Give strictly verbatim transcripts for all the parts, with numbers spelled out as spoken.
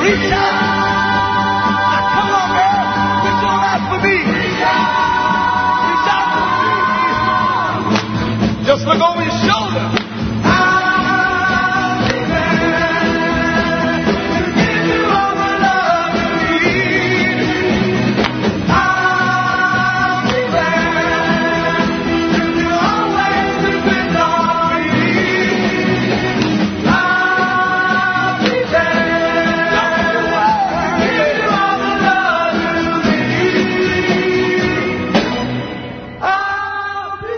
Just look over your shoulder. I'll be there to give you all the love you need. I'll be there to you always depend on me. I'll be there to give you all the love you need. I'll be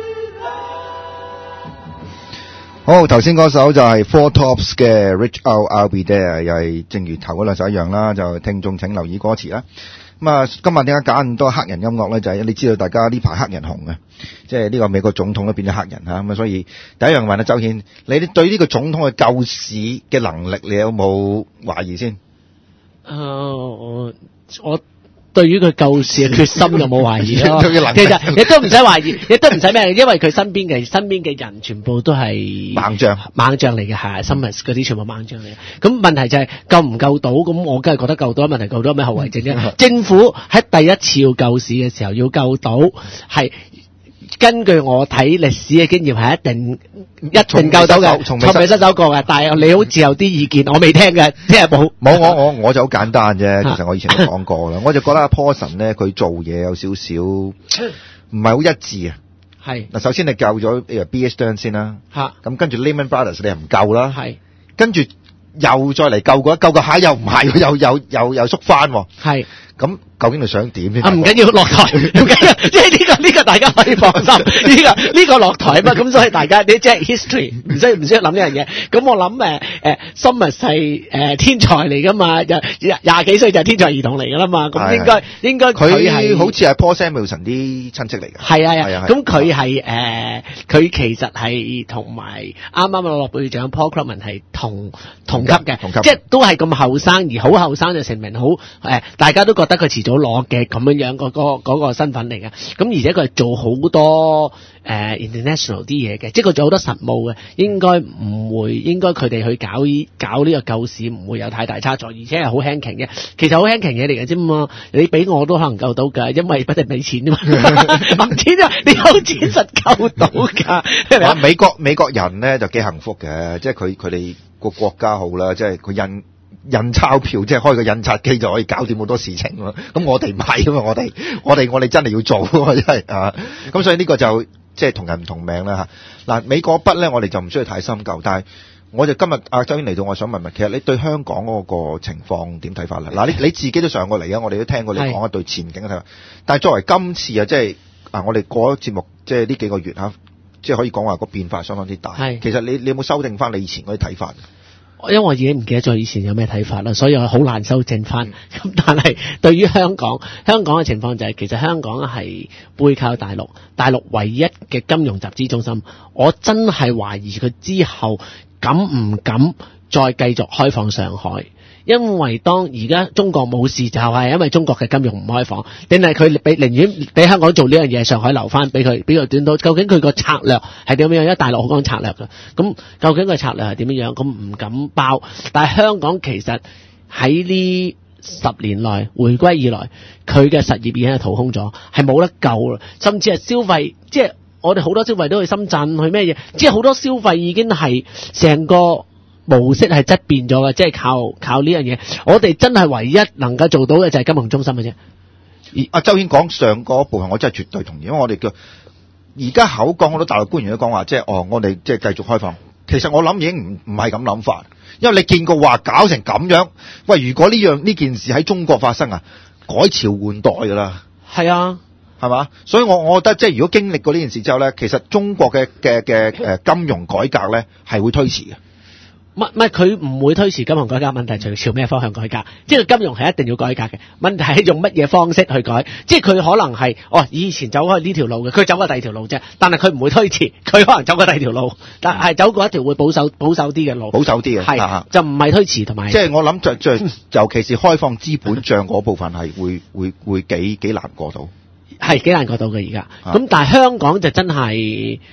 there. 好，頭先嗰首就係 Four Tops 嘅 Reach Out I'll Be There， 又係正如頭嗰兩首一樣啦，就聽眾請留意歌詞啦。咁啊，今日點解揀咁多黑人音樂咧？就係、是、你知道大家呢排黑人紅嘅，即係呢個美國總統都變咗黑人嚇，咁啊，所以第一樣問阿周顯，你對呢個總統嘅救市嘅能力，你有冇懷疑先？ 誒、我我對於佢救市嘅決心就冇懷疑咯。 對佢能力其實亦都唔使懷疑，亦都唔使咩，因為佢身邊嘅身邊嘅人全部都係猛將猛將嚟嘅，係 Summers 嗰啲全部猛將嚟嘅。咁問題就係救唔救到？咁我梗係覺得救到，問題救到有咩後遺症啫？政府喺第一次要救市嘅時候要救到係。根據我睇歷史嘅經驗係一定一定救到嘅，從未失手過嘅。但係你好似有啲意見，我未聽嘅，即係冇冇我我我就好簡單啫。其實我以前都講過啦，我就覺得阿 Paulson 咧佢做嘢有少少唔係好一致啊。 係嗱，首先你救咗誒 B S Stern 先啦， 嚇咁跟住 Lehman Brothers 你又唔救啦， 係跟住又再嚟救過，救個下又唔係，又又又又縮翻喎。 係。 咁究竟你想點先？ 啊，唔緊要落台，唔緊要，即係呢個呢個大家可以放心，呢個呢個落台啊嘛，咁所以大家你即係 history，唔需唔需要諗呢樣嘢。咁我諗誒誒 Summers 係誒天才嚟噶嘛，廿廿幾歲就係天才兒童嚟噶啦嘛，咁應該應該佢係好似係 Paul Samuelson 啲親戚嚟嘅。 係啊係啊，咁佢係誒佢其實係同埋啱啱嘅諾貝爾獎 Paul Krugman 係同同級嘅，即係都係咁後生，而好後生就成名好誒，大家都覺得佢遲早攞嘅咁樣樣嗰個嗰個身份嚟嘅，咁而且佢係做好多誒、呃、international 啲嘢嘅，即係佢做好多實務嘅，應該唔會，應該佢哋去搞搞呢個救市唔會有太大差錯，而且係好輕鬆嘅，其實好輕鬆嘢嚟嘅啫嘛，你俾我都可能救到㗎，因為不停俾錢啫嘛，唔錢啊，你有錢實救到㗎，係咪啊？ 美國美國人咧就幾幸福嘅，即係佢佢哋個國家好啦，即係佢印。印鈔票即係開個印刷機就可以搞掂好多事情咯。咁我哋唔係啊嘛，我哋我哋我哋真係要做啊，真係啊。咁所以呢個就即係同人唔同命啦嚇。嗱，美國筆咧，我哋就唔需要太深究。但係我就今日阿周英嚟到，我想問問，其實你對香港嗰個情況點睇法咧？嗱，你你自己都上過嚟啊，我哋都聽過你講一對前景嘅睇法。但係作為今次啊，即係啊，我哋過咗節目，即係呢幾個月嚇，即係可以講話個變化相當之大。其實你你有冇修訂翻你以前嗰啲睇法？ 因為我已經唔記得咗以前有咩睇法啦，所以我好難修正翻。咁但係對於香港，香港嘅情況就係、是、其實香港係背靠大陸，大陸唯一嘅金融集資中心。我真係懷疑佢之後敢唔敢再繼續開放上海。因為當而家中國冇事，就係因為中國嘅金融唔開放，定係佢俾寧願俾香港做呢樣嘢，上海留翻俾佢，俾佢短到。究竟佢個策略係點樣？因為大陸好講策略㗎，咁究竟個策略係點樣？咁唔敢包。但係香港其實喺呢十年內回歸以來，佢嘅實業已經係掏空咗，係冇得救啦。甚至係消費，即係我哋好多消費都去深圳去咩嘢，即係好多消費已經係成個模式係質變咗嘅，即係靠靠呢樣嘢。我哋真係唯一能夠做到嘅就係金融中心嘅啫。 阿周顯講上嗰部分，我真係絕對同意，因為我哋叫而家口講好多大陸官員都講話，即係哦，我哋即係繼續開放。其實我諗已經唔唔係咁諗法，因為你見過話搞成咁樣，喂，如果呢樣呢件事喺中國發生啊，改朝換代㗎啦。 係啊。 係嘛？所以我我覺得即係如果經歷過呢件事之後咧，其實中國嘅嘅嘅誒金融改革咧係會推遲嘅。 唔係佢唔會推遲金融改革，問題就係朝咩方向改革？即係金融係一定要改革嘅，問題係用乜嘢方式去改？即係佢可能係哦，以前走開呢條路嘅，佢走過第二條路啫，但係佢唔會推遲，佢可能走過第二條路，但係走過一條會保守保守啲嘅路， 保守啲嘅係、啊、就唔係推遲同埋。 即係我諗就就尤其是開放資本帳嗰部分係會會會幾幾難過到， 係幾難過到嘅而家。咁、啊、但係香港就真係。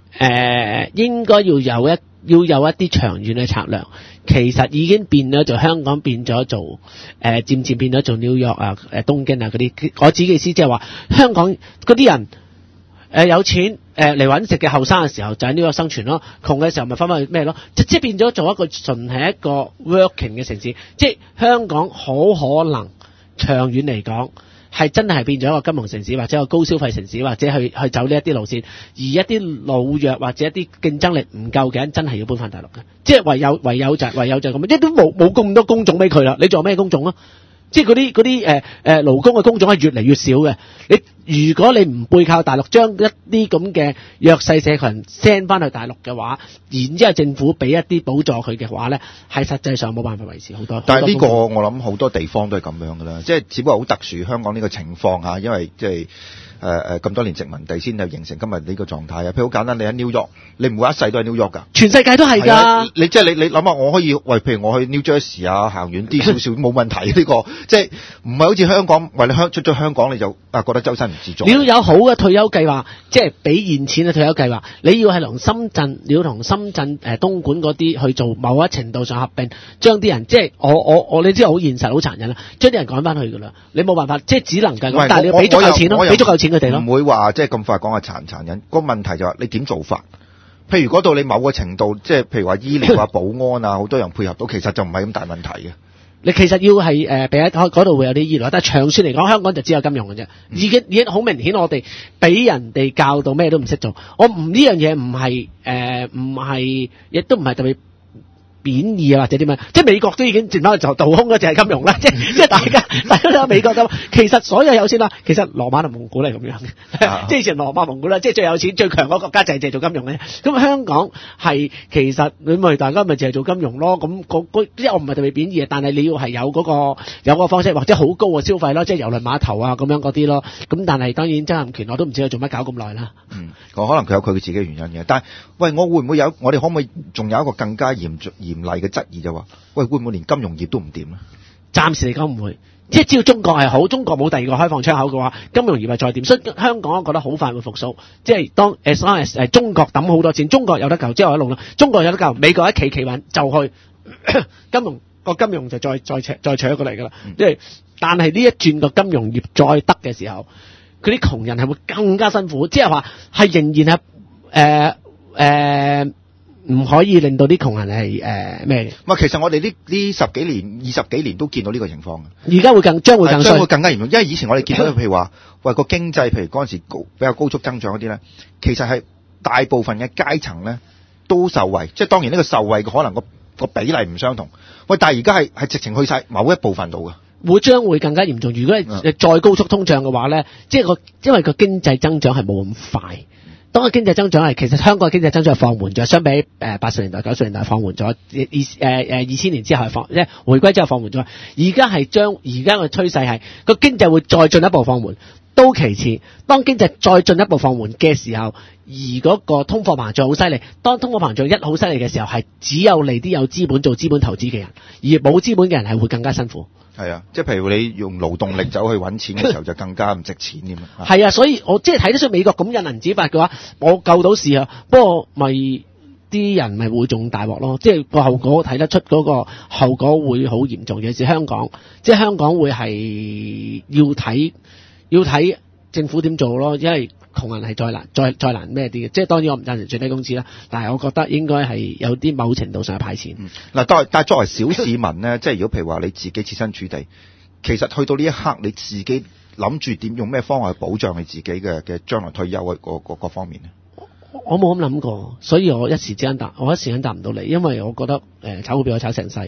呃、應該要有一要有一啲長遠嘅策略。其實已經變咗做香港變咗做誒、呃、漸漸變咗做紐約啊、誒東京啊嗰啲。我自己意思即係話香港嗰啲人誒、呃、有錢誒嚟揾食嘅後生嘅時候就喺紐約生存咯，窮嘅時候咪翻返去咩咯？即即係變咗做一個純係一個 working 嘅城市。即係香港好可能長遠嚟講係真係變咗一個金融城市，或者一個高消費城市，或者去去走呢一啲路線。而一啲老弱或者一啲競爭力唔夠嘅人，真係要搬翻大陸嘅。即係唯有唯有就係唯有就係咁，即係都冇冇咁多工種俾佢啦。你做咩工種啊？即係嗰啲嗰啲誒誒勞工嘅工種係越嚟越少嘅。你如果你唔背靠大陸，將一啲咁嘅弱勢社群 send 翻去大陸嘅話，然之後政府俾一啲補助佢嘅話咧，係實際上冇辦法維持好多。 但係呢個我諗好多地方都係咁樣噶啦，即係只不過好特殊香港呢個情況嚇，因為即係。誒誒咁多年殖民地先係形成今日呢個狀態啊！譬如好簡單，你喺 New York，你唔會一世都喺 New York 㗎。 全世界都係㗎。你即係你你諗下，我可以喂，譬如我去 New Jersey 啊，行遠啲少少冇問題呢、呢個，即係唔係好似香港，喂你香出咗香港你就啊覺得周身唔自在。你要有好嘅退休計劃，即係俾現錢嘅退休計劃。你要係同深圳，你要同深圳誒、呃、東莞嗰啲去做某一程度上合併，將啲人即係我我我你知好現實好殘忍啦，將啲人趕翻去㗎啦。你冇辦法，即係只能夠咁，但係你要俾足夠錢咯，俾足夠錢佢哋咯。 唔會話即係咁快講係殘唔殘忍，個問題就係你點做法？譬如嗰度你某個程度，即係譬如話醫療啊、保安啊，好多人配合到，其實就唔係咁大問題嘅。 你其實要係誒俾一嗰度會有啲醫療，但係長線嚟講，香港就只有金融嘅啫。已經已經好明顯，我哋俾人哋教到咩都唔識做。我唔呢樣嘢唔係誒唔係，亦都唔係特別貶義啊，或者點樣？即係美國都已經轉翻去就倒空啦，就係金融啦。即係即係大家大家都有美國咁，其實所有有錢啦，其實羅馬同蒙古係咁樣嘅，啊、即係以前羅馬蒙古啦，即係最有錢最強嗰個國家就係淨係做金融嘅。咁香港係其實你咪大家咪淨係做金融咯。咁嗰嗰即係我唔係特別貶義，但係你要係有嗰、嗰個有個方式，或者好高嘅消費咯，即係郵輪碼頭啊咁樣嗰啲咯。咁但係當然曾蔭權我都唔知佢做乜搞咁耐啦。 嗯，可能佢有佢自己嘅原因嘅。但係喂，我會唔會有？我哋可唔可以仲有一個更加嚴嚴厲嘅質疑就話，喂，會唔會連金融業都唔掂咧？ 暫時嚟講唔會，即係只要中國係好，中國冇第二個開放窗口嘅話，金融業係再掂。所以香港我覺得好快會復甦。即係當 as long as 誒中國抌好多錢，中國有得救，之後一路啦，中國有得救，美國一企企穩就去金融個金融就再再扯再扯過嚟㗎啦。即係、嗯、但係呢一轉個金融業再得嘅時候，佢啲窮人係會更加辛苦，即係話係仍然係誒誒。呃呃唔可以令到啲窮人係誒咩嘅？唔係，其實我哋呢呢十幾年、二十幾年都見到呢個情況嘅。 而家會更將會更將會更加嚴重，因為以前我哋見到譬如話，喂個經濟，譬如嗰陣時高比較高速增長嗰啲咧，其實係大部分嘅階層咧都受惠，即係當然呢個受惠嘅可能個個比例唔相同。喂，但係而家係係直情去晒某一部分度嘅， 會將會更加嚴重。如果係再高速通脹嘅話咧，即係個因為個經濟增長係冇咁快。當個經濟增長係，其實香港嘅經濟增長係放緩咗，相比誒八十年代、九十年代放緩咗，二誒誒二千年之後係放，即係回歸之後放緩咗。而家係將而家嘅趨勢係個經濟會再進一步放緩，都其次。當經濟再進一步放緩嘅時候，而嗰個通貨膨脹好犀利。當通貨膨脹一好犀利嘅時候，係只有利啲有資本做資本投資嘅人，而冇資本嘅人係會更加辛苦。 係啊，即係譬如你用勞動力走去揾錢嘅時候，就更加唔值錢添啊！ 係啊，所以我即係睇得出美國咁印銀紙法嘅話，我救到事啊。不過咪啲人咪會仲大鑊咯，即係個後果睇得出嗰個後果會好嚴重。尤其是香港，即係香港會係要睇要睇政府點做咯，因為窮人係再難再再難咩啲嘅。即係當然我唔贊成最低工資啦，但係我覺得應該係有啲某程度上係派錢。嗱、 嗯，但係但係作為小市民咧，即係如果譬如話你自己設身處地，其實去到呢一刻你自己諗住點用咩方法去保障你自己嘅嘅將來退休嘅各各各方面咧？ 我冇咁諗過，所以我一時之間答，我一時間答唔到你，因為我覺得誒、呃、炒股票我炒成世，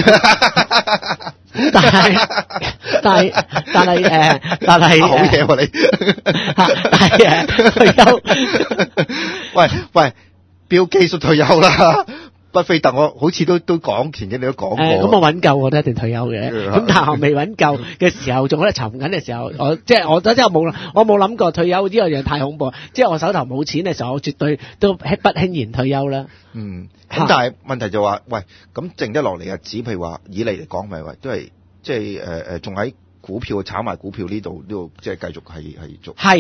但係但係但係誒，但係好嘢喎你， 但係誒退休， 喂喂，標基叔退休啦。巴菲特我好似都都講前幾年都講過， 咁、呃、我揾夠我都一定退休嘅。咁但係我未揾夠嘅時候，仲喺度沉緊嘅時候，我即係我真係冇我冇諗過退休呢樣嘢太恐怖。即係我手頭冇錢嘅時候，我絕對都不輕言退休啦。 嗯，咁但係問題就話、是，喂，咁剩得落嚟日子，譬如話以你嚟講，咪喂都係即係誒誒，仲、呃、喺股票炒埋股票呢度呢度，即係繼續係係做。 係。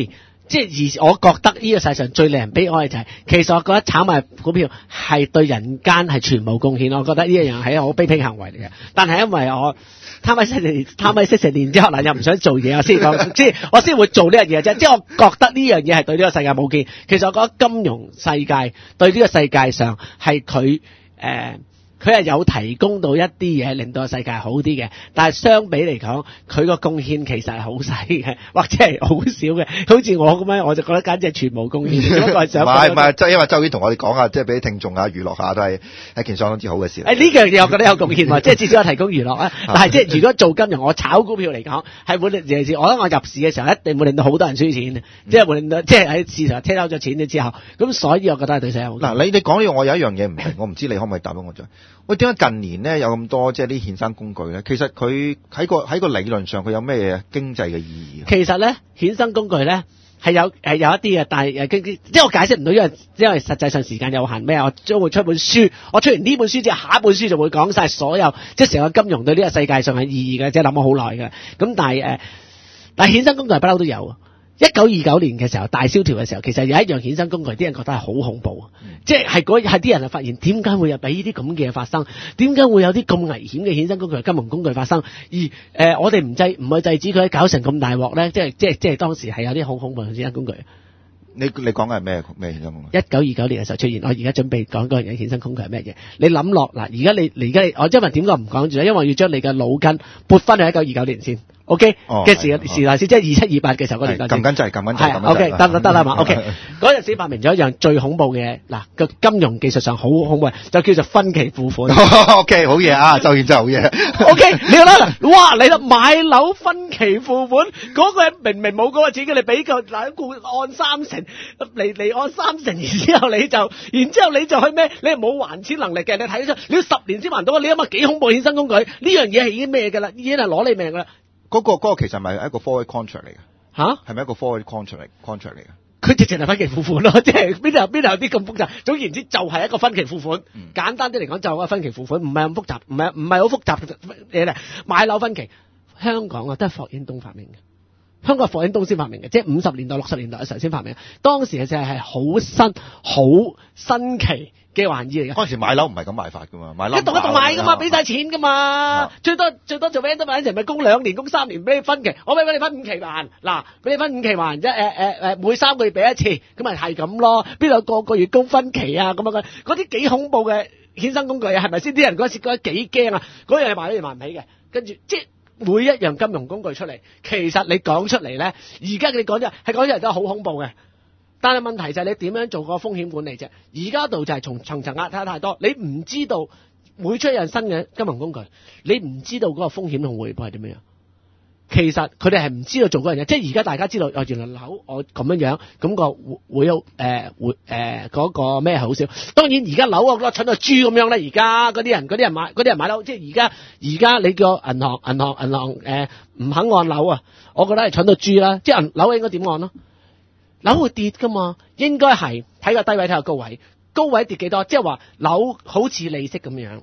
即係而我覺得呢個世上最令人悲哀嘅就係、是，其實我覺得炒賣股票係對人間係全無貢獻，我覺得呢一樣係一個好卑鄙行為嚟嘅。但係因為我貪威識食貪威識食年之後嗱，又唔想做嘢，我先講，即係我先會做呢樣嘢啫。即係我覺得呢樣嘢係對呢個世界冇見。其實我覺得金融世界對呢個世界上係佢誒。佢係有提供到一啲嘢，令到個世界好啲嘅，但係相比嚟講，佢個貢獻其實係好細嘅，或者係好少嘅。好似我咁樣，我就覺得簡直係全無貢獻。只不過係想唔係唔係，即係因為周顯同我哋講下，即係俾啲聽眾啊娛樂下都係一件相當之好嘅事。 誒呢樣嘢我覺得有貢獻喎，即係至少有提供娛樂啊。但係即係如果做金融，我炒股票嚟講，係會令尤其是我覺得我入市嘅時候，一定會令到好多人輸錢嘅，即係會令到即係喺市場聽收咗錢咗之後，咁所以我覺得係對世界好。 嗱，你你講呢個，我有一樣嘢唔明，我唔知你可唔可以答到我啫？喂，點解近年咧有咁多即係啲衍生工具咧？其實佢喺個喺個理論上佢有咩經濟嘅意義？ 其實咧衍生工具咧係有係有一啲嘅，但係誒即係我解釋唔到，因為因為實際上時間有限。咩啊？我將會出本書，我出完呢本書之後，下一本書就會講晒所有即係成個金融對呢個世界上嘅意義嘅，即係諗咗好耐嘅。咁但係誒、呃，但係衍生工具不嬲都有。一九二九年嘅時候大蕭條嘅時候，其實有一樣衍生工具，啲人覺得係好恐怖，嗯、即係係嗰係啲人就發現點解會有俾呢啲咁嘅嘢發生？點解會有啲咁危險嘅衍生工具、金融工具發生？而誒、呃、我哋唔制唔去制止佢，搞成咁大鑊咧？即係即係即係當時係有啲好恐怖嘅衍生工具。 你你講嘅係咩咩衍生工具？ 一九二九年嘅時候出現，我而家準備講嗰樣嘢衍生工具係咩嘢？你諗落嗱，而家你而家我因為點解唔講住咧？因為我要將你嘅腦筋撥翻去一九二九年先。O K 嘅時時代先，即係二七二八嘅時候嗰年代先。 撳緊掣，撳緊掣，撳緊掣。 O K 得得得啦嘛。O K 嗰陣時發明咗一樣最恐怖嘅嗱，個金融技術上好恐怖，就叫做分期付款。 O K 好嘢啊，周顯真係好嘢。 O K 你諗哇，你啦買樓分期付款，嗰個明明冇嗰個錢嘅，你俾個嗱固按三成嚟嚟按三成，然之後你就然之後你就去咩？你係冇還錢能力嘅，你睇得出你要十年先還到，你諗下幾恐怖衍生工具？呢樣嘢係已經咩㗎啦？已經係攞你命㗎啦。 嗰、那個嗰、那個其實咪一個 forward contract 嚟嘅吓？ 係咪一個 forward contract contract 嚟嘅？ 佢直情係分期付款咯，即係邊度邊度有啲咁複雜。總言之，就係一個分期付款。嗯、簡單啲嚟講，就係一個分期付款，唔係咁複雜，唔係唔係好複雜嘅嘢嚟。買樓分期，香港啊都係霍英東發明嘅，香港係霍英東先發明嘅，即係五十年代六十年代嘅時候先發明。當時嘅就係好新好新奇嘅玩意嚟嘅。 嗰陣時買樓唔係咁買法噶嘛，買樓一棟一棟買噶嘛，俾晒錢噶嘛，啊、最多最多做咩？得買一陣咪供兩年、供三年俾你分期，我俾俾你分五期還，嗱俾你分五期還，即係誒誒誒每三個月俾一次，咁咪係咁咯。邊度個個月供分期啊？咁樣嘅嗰啲幾恐怖嘅衍生工具啊，係咪先？啲人嗰時覺得幾驚啊！嗰樣嘢買都買唔起嘅，跟住即係每一樣金融工具出嚟，其實你講出嚟咧，而家你講咗係講出嚟都係好恐怖嘅。但係問題就係你點樣做個風險管理啫？而家度就係從層層壓太太多，你唔知道每出一樣新嘅金融工具，你唔知道嗰個風險同回報係點樣。其實佢哋係唔知道做嗰樣嘢，即係而家大家知道哦，原來樓我咁樣樣，咁、個會會有誒會誒嗰個咩好少。當然而家樓啊，蠢到豬咁樣咧。而家嗰啲人嗰啲人買嗰啲人買樓，即係而家而家你個銀行銀行銀行誒唔肯按樓啊，我覺得係蠢到豬啦。即係銀樓應該點按咯？樓會跌噶嘛，應該係睇個低位睇個高位，高位跌幾多？即係話樓好似利息咁樣，誒、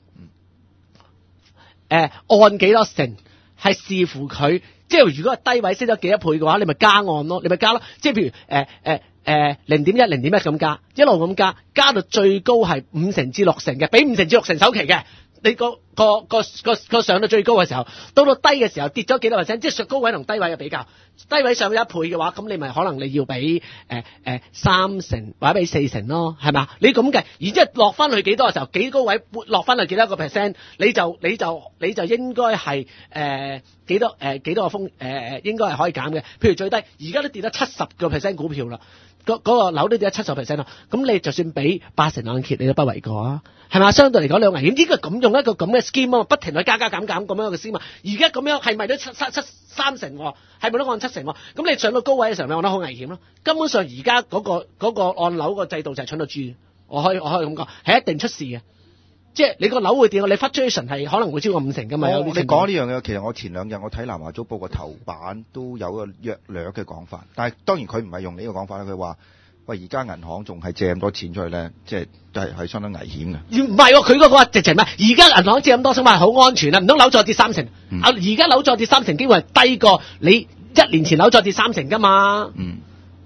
呃、按幾多成係視乎佢，即係如果係低位升咗幾多倍嘅話，你咪加按咯，你咪加咯。即係譬如誒誒誒零點一零點一咁加，一路咁加，加到最高係五成至六成嘅，俾五成至六成首期嘅。你個個個個個上到最高嘅時候，到到低嘅時候跌咗幾多 percent， 即係高位同低位嘅比較。低位上咗一倍嘅話，咁你咪可能你要俾誒誒三成或者俾四成咯，係咪？你咁計，然之後落翻去幾多嘅時候，幾高位落翻去幾多個 percent， 你就你就你就應該係誒幾多誒、呃、幾多個風誒誒、呃、應該係可以減嘅。譬如最低而家都跌得七十個 percent 股票啦。嗰、嗰個樓都跌咗七十 percent 啦，咁你就算俾八成按揭，你都不為過啊，係咪？相對嚟講，你有危險，應該咁用一個咁嘅 scheme 啊，不停去加加減減咁樣嘅 scheme 啊。而家咁樣係咪都七七七三成？係咪都按七成？咁你上到高位嘅時候，你按得好危險咯。根本上而家嗰個嗰、嗰個按樓個制度就係蠢到豬，我可以我可以咁講，係一定出事嘅。即係你個樓會跌，你 fluctuation 係可能會超過五成㗎嘛。有你講呢樣嘢，其實我前兩日我睇南華早報個頭版都有個約略嘅講法，但係當然佢唔係用呢個講法啦。佢話喂，而家銀行仲係借咁多錢出去咧，即係係係相當危險嘅。唔係喎，佢嗰個直情咩？而家銀行借咁多，想話好安全啊？唔通樓再跌三成？嗯、啊，而家樓再跌三成，機會係低過你一年前樓再跌三成㗎嘛？嗯。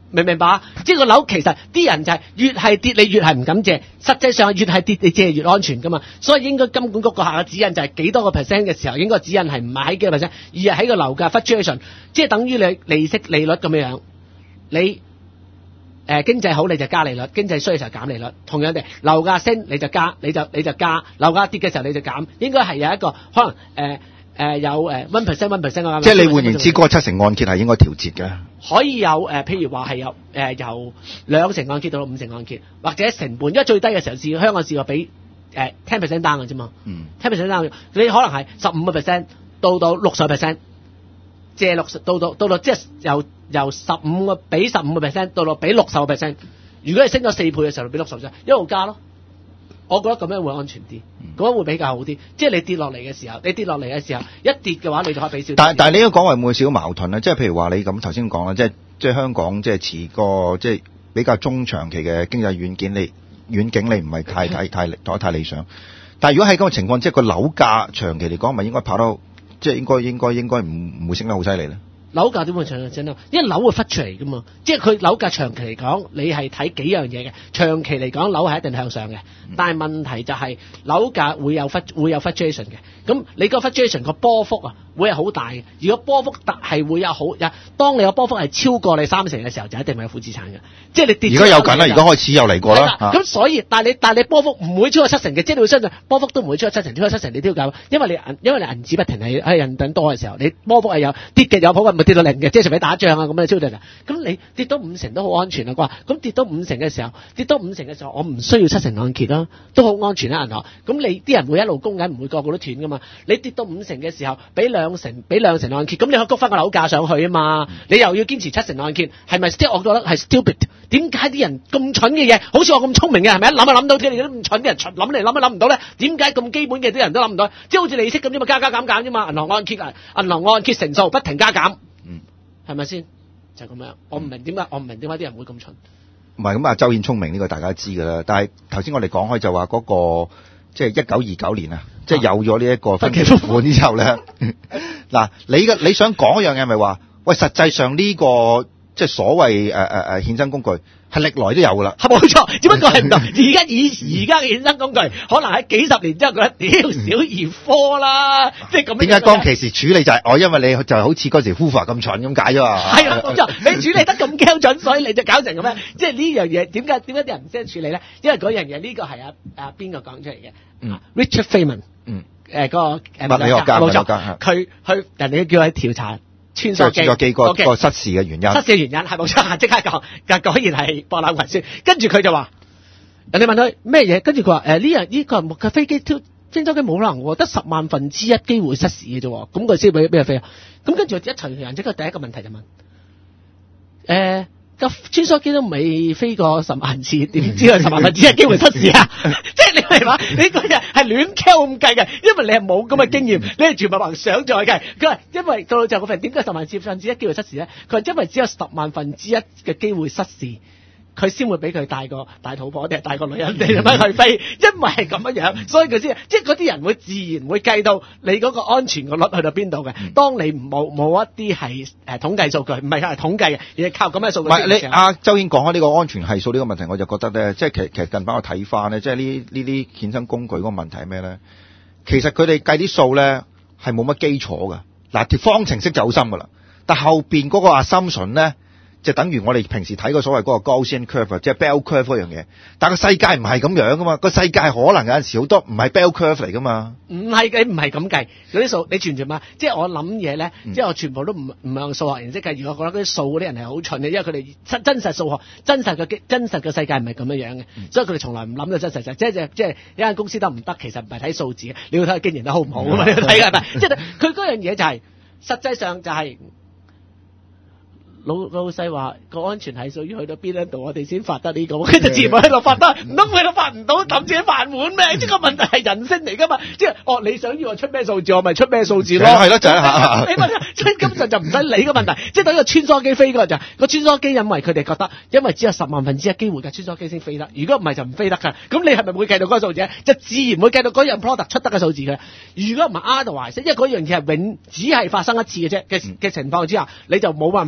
明唔明白啊？即係個樓其實啲人就係越係跌，你越係唔敢借。實際上越係跌，你借越安全噶嘛。所以應該金管局個下嘅指引就係幾多個 percent 嘅時候，應該指引係唔係喺幾個 percent，而係喺個樓價 fluctuation，即係等於你利息利率咁樣樣。你誒、呃、經濟好你就加利率，經濟衰嘅時候減利率。同樣地，樓價升你就加，你就你就加；樓價跌嘅時候你就減。應該係有一個可能誒。呃誒、呃、有誒 one percent one percent 嘅， 即係你換言之，嗰個七成按揭係應該調節嘅。 可以有誒、呃，譬如話係有誒、呃、由兩成按揭到五成按揭，或者成本，因為最低嘅時候試香港試過俾誒 ten percent down 嘅啫嘛。嗯 ten percent down，你可能係十五個 percent 到到六十 percent，借六十到到到到即係由由十五個俾十五個 percent 到到俾六十個 percent。如果你升咗四倍嘅時候，俾六十 percent 一路加咯。我覺得咁樣會安全啲，咁樣會比較好啲。即係你跌落嚟嘅時候，你跌落嚟嘅時候，一跌嘅話，你就可以俾少。 但係但係你都講話會唔會少矛盾咧？即係譬如話你咁頭先講啦，即係即係香港即係持個即係比較中長期嘅經濟遠景，你遠景你唔係太太太太太理想。但係如果喺咁嘅情況，即係個樓價長期嚟講，咪應該跑到即係應該應該應該唔唔會升得好犀利咧？樓價點會長期升咧？因為樓會忽出嚟噶嘛，即係佢樓價長期嚟講，你係睇幾樣嘢嘅。長期嚟講，樓係一定向上嘅，嗯、但係問題就係樓價會有忽會有 fluctuation 嘅。咁你個 fluctuation 個波幅啊，會係好大嘅。如果波幅特係會有好，當你個波幅係超過你三成嘅時候，就一定係有負資產嘅。即係你跌。而家有緊啦，而家開始又嚟過啦。咁、啊、所以，但係你但係你波幅唔會超過七成嘅，即係你會相信波幅都唔會超過七成，超過七成你都要搞，因為你銀因為你銀紙不停係喺人等多嘅時候，你波幅係有跌嘅有普嘅，唔係跌到零嘅，即係除非打仗啊咁樣超跌啊。咁你跌到五成都好安全啦啩？咁跌到五成嘅時候，跌到五成嘅時候，我唔需要七成按揭啦，都好安全啦銀行。咁你啲人會一路供緊，唔會個個都斷噶嘛？你跌到五成嘅時候，俾兩成俾兩成按揭，咁你可以谷翻個樓價上去啊嘛？你又要堅持七成按揭，係咪？即係我覺得係 stupid。點解啲人咁蠢嘅嘢，好似我咁聰明嘅，係咪？一諗就諗到，啲你都咁蠢啲人諗嚟諗都諗唔到咧？點解咁基本嘅啲人都諗唔到？即係好似利息咁啫嘛，加加減減啫嘛。銀行按揭啊，銀行按揭成數不停加減，嗯，係咪先？就係咁樣。我唔明點解，我唔明點解啲人會咁蠢。唔係咁啊，周顯聰明呢個大家都知㗎啦。但係頭先我哋講開就話嗰個即係一九二九年啊，即係有咗呢一個分期付款之後咧，嗱，你嘅你想講一樣嘢係咪話？喂，實際上呢個即係所謂誒誒誒衍生工具係歷來都有㗎啦，係冇錯，只不過係唔同。而家以而家嘅衍生工具，可能喺幾十年之後覺得屌小兒科啦，即係咁樣。點解當其時處理就係、是、我、哦、因為你就好似嗰時 Hoover 咁蠢咁解啫嘛？係啊，冇錯，你處理得咁標準，所以你就搞成咁樣。即係呢樣嘢點解點解啲人唔識處理咧？因為嗰樣嘢呢個係啊啊邊個講出嚟嘅？嗯 ，Richard Feynman，嗯，誒、呃、嗰、那個物理學家，冇錯，佢去人哋叫佢調查。穿梭機，穿梭機個個失事嘅原因，失事嘅原因係冇錯，即刻講，果然係博覽群書。跟住佢就話，人哋問佢咩嘢，跟住佢話誒呢樣呢個嘅飛機跳穿梭機冇可能喎，得十萬分之一機會失事嘅啫，咁佢先俾俾佢飛啊。咁跟住一齊人即刻第一個問題就問，誒、呃。個穿梭機都未飛過十萬次，點知佢十萬分之一機會失事啊？即係你明嘛？你個人係亂 count 咁計嘅，因為你係冇咁嘅經驗，你係全部憑想像計。佢話因為到就個份點解十萬次分之一機會失事咧？佢話因為只有十萬分之一嘅機會失事，佢先會俾佢帶個大肚婆定係帶個女人哋咁樣去飛，因為係咁樣樣，所以佢先即係嗰啲人會自然會計到你嗰個安全個率去到邊度嘅。當你冇冇一啲係誒統計數據，唔係係統計嘅，而係靠咁嘅數據。唔係你阿周英講開呢個安全係數呢個問題，我就覺得咧，即係其其實近排我睇翻咧，即係呢呢啲衍生工具嗰個問題係咩咧？其實佢哋計啲數咧係冇乜基礎㗎。嗱，條方程式就好深㗎啦，但後邊嗰個 assumption 咧。就等於我哋平時睇過所謂嗰個 Gaussian curve， 即係 bell curve 嗰樣嘢。但個世界唔係咁樣噶嘛，個世界可能有陣時好多唔係 bell curve 嚟噶嘛。唔係你唔係咁計嗰啲數，你全全嘛？即係我諗嘢咧，嗯、即係我全部都唔唔係用數學形式計。如果覺得嗰啲數嗰啲人係好蠢嘅，因為佢哋真真實數學、真實嘅真實嘅世界唔係咁樣樣嘅，嗯、所以佢哋從來唔諗到真實就即係即係一間公司得唔得，其實唔係睇數字嘅，你要睇佢經營得好唔好啊嘛？你要睇㗎，即係佢嗰樣嘢就係、是、實際上就係、是。老老細話個安全係屬於去到邊一度，我哋先發得呢、這個，跟住自然喺度發得，唔通佢都發唔到，抌自己飯碗咩？即係個問題係人性嚟噶嘛？即係哦，你想要我出咩數字，我咪出咩數字咯。係咯，就係嚇。你問，所以根本就唔使理個問題，即係等個穿梭機飛嗰個就係、是、個穿梭機，因為佢哋覺得，因為只有十萬分之一機會嘅穿梭機先飛得，如果唔係就唔飛得㗎。咁你係咪會計到嗰個數字？就自然會計到嗰樣 product 出得嘅數字嘅。如果唔係 otherwise，因為嗰樣嘢係永只係發生一次嘅啫嘅嘅情況之下，你就冇辦法計得出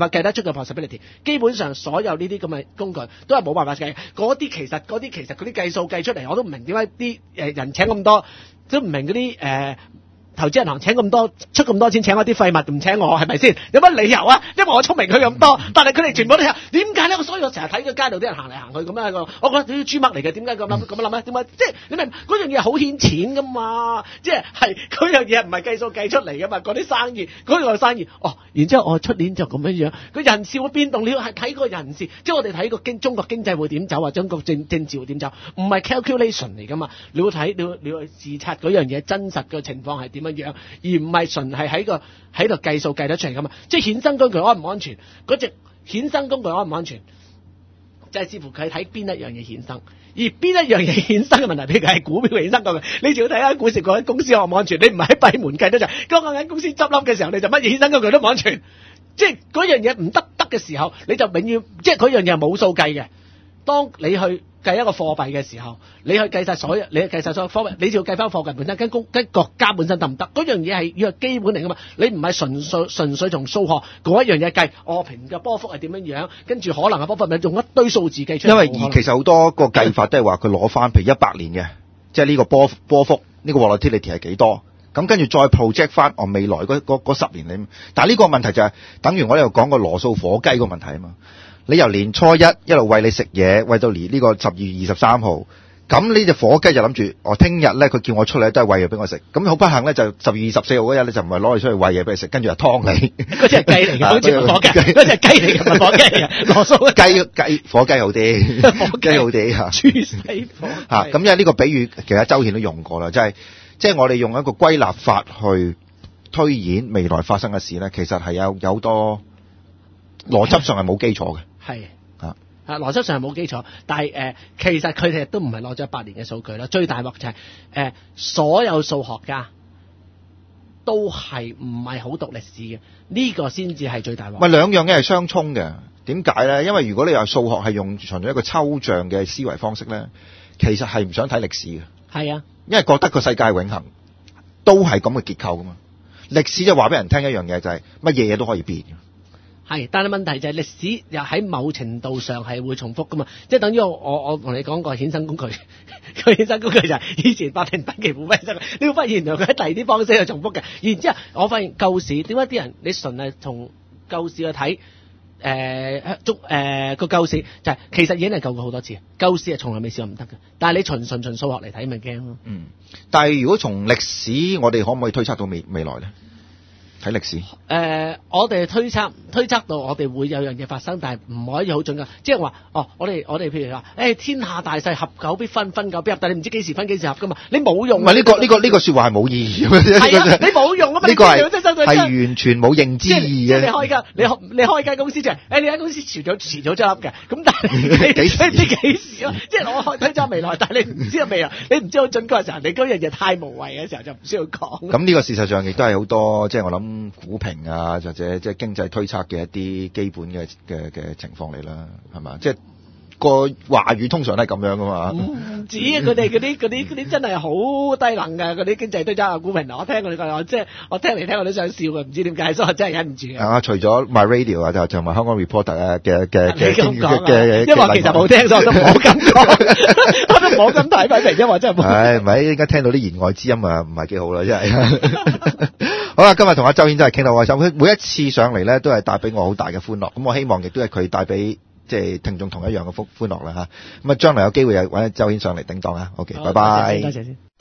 個 possibility。基本上所有呢啲咁嘅工具都係冇辦法計。嗰啲其實嗰啲其實嗰啲計數計出嚟，我都唔明點解啲誒人請咁多，都唔明嗰啲誒投資銀行請咁多出咁多錢請我啲廢物唔請我係咪先？有乜理由啊？因為我聰明佢咁多，但係佢哋全部都係點解咧？我所以我成日睇個街度啲人行嚟行去咁樣，我覺得啲豬嘜嚟嘅，點解咁諗咁樣諗咧？點解即係你明嗰樣嘢好顯錢噶嘛？即係係嗰樣嘢唔係計數計出嚟噶嘛？嗰啲生意嗰樣生意哦，然之後我出年就咁樣樣，個人事會變動，你要係睇個人事，即係我哋睇個經中國經濟會點走啊，中國政政治會點走，唔係 calculation 嚟噶嘛？你要睇你要你要視察嗰樣嘢真實嘅情況係點樣樣，而唔係純係喺個喺度計數計得出嚟噶嘛？即係衍生工具安唔安全？嗰隻衍生工具安唔安全？就係視乎佢睇邊一樣嘢衍生，而邊一樣嘢衍生嘅問題，譬如係股票衍生嘅，你就要睇下股市嗰間公司安唔安全。你唔係喺閉門計得就，嗰間公司執笠嘅時候，你就乜嘢衍生工具都唔安全。即係嗰樣嘢唔得得嘅時候，你就永遠即係嗰樣嘢係冇數計嘅。當你去計一個貨幣嘅時候，你去計晒所有，你去計晒所有貨幣，你就要計翻貨幣本身跟公跟國家本身得唔得？嗰樣嘢係要係基本嚟噶嘛？你唔係純粹純粹從數學嗰一樣嘢計，我平嘅波幅係點樣樣，跟住可能嘅波幅咪用一堆數字計出嚟。 因為而其實好多個計法都係話佢攞翻譬如一百年嘅，即係呢個波波幅呢個 volatility 係幾多？咁跟住再 project 翻我未來嗰嗰十年你，但係呢個問題就係、是、等於我哋又講個羅素火雞個問題啊嘛。你由年初一一路餵你食嘢，餵到年呢個十二月二十三號，咁呢隻火雞就諗住，我聽日咧佢叫我出嚟都係餵嘢俾我食，咁好不幸咧就十二月十四號嗰日咧就唔係攞你出去餵嘢俾你食，跟住就劏你。嗰隻係雞嚟嘅，好似個火雞，嗰隻係雞嚟嘅，唔係火雞嚟嘅。羅素雞雞火雞好啲，火雞好啲嚇。豬死火嚇！咁因為呢個比喻其實周顯都用過啦，即係即係我哋用一個歸納法去推演未來發生嘅事咧，其實係有有好多邏輯上係冇基礎嘅。係啊，啊邏輯上係冇基礎，但係誒、呃，其實佢哋都唔係攞咗一百年嘅數據啦。最大鑊就係、是、誒、呃，所有數學家都係唔係好讀歷史嘅，呢、這個先至係最大鑊。咪兩樣嘢係相衝嘅，點解咧？因為如果你話數學係用純粹一個抽象嘅思維方式咧，其實係唔想睇歷史嘅。係啊，因為覺得個世界永恆都係咁嘅結構噶嘛。歷史就話俾人聽一樣嘢，就係乜嘢嘢都可以變。係，但係問題就係歷史又喺某程度上係會重複噶嘛，即係等於我我我同你講過衍生工具，佢衍生工具就係以前法定分期付費，你會發現原來佢喺第二啲方式去重複嘅。然之後我發現舊市點解啲人你純係從舊市去睇誒中誒個舊市就係、是、其實已經係救過好多次，舊市係從來未試過唔得嘅。但係你純純純數學嚟睇咪驚咯。嗯，但係如果從歷史，我哋可唔可以推測到未未來咧？睇歷史，誒、呃，我哋推測推測到我哋會有樣嘢發生，但係唔可以好準㗎。即係話，哦，我哋我哋譬如話，誒、欸，天下大勢，合久必分，分久必合，但係你唔知幾時分幾時合㗎嘛？你冇用。唔係呢個呢、這個呢、這個説話係冇意義嘅。係啊，你冇用啊嘛！呢個係係完全冇認知意義嘅。你開間你開你開間公司就係、是，誒、欸，你間公司遲早遲早執笠嘅。咁但係你你唔知幾時咯？即係我開推測未來，但係你唔知道未來，你唔知好準確嘅時候，你嗰樣嘢太無謂嘅時候就唔需要講。咁呢個事實上亦都係好多，即係我諗。股評啊，或者即係經濟推測嘅一啲基本嘅嘅嘅情況嚟啦，係嘛？即係個話語通常都係咁樣噶嘛。唔止啊，佢哋嗰啲嗰啲嗰啲真係好低能㗎，嗰啲經濟推測啊、股評啊，我聽佢哋講，即係我聽嚟聽我都想笑嘅，唔知點解，所以我真係忍唔住嘅。啊，除咗 My Radio 啊，就就埋香港 Reporter 啊嘅嘅嘅嘅，因為其實冇聽，所以我都冇咁講，我都冇咁大批評，因為真係冇。唉，唔係，依家聽到啲言外之音啊，唔係幾好啦，真係。好啦，今日同阿周顯真係傾到開心，佢每一次上嚟咧都係帶俾我好大嘅歡樂，咁我希望亦都係佢帶俾即係聽眾同一樣嘅福歡樂啦嚇。咁啊，將來有機會又揾阿周顯上嚟頂檔啊。OK，拜拜。多謝先。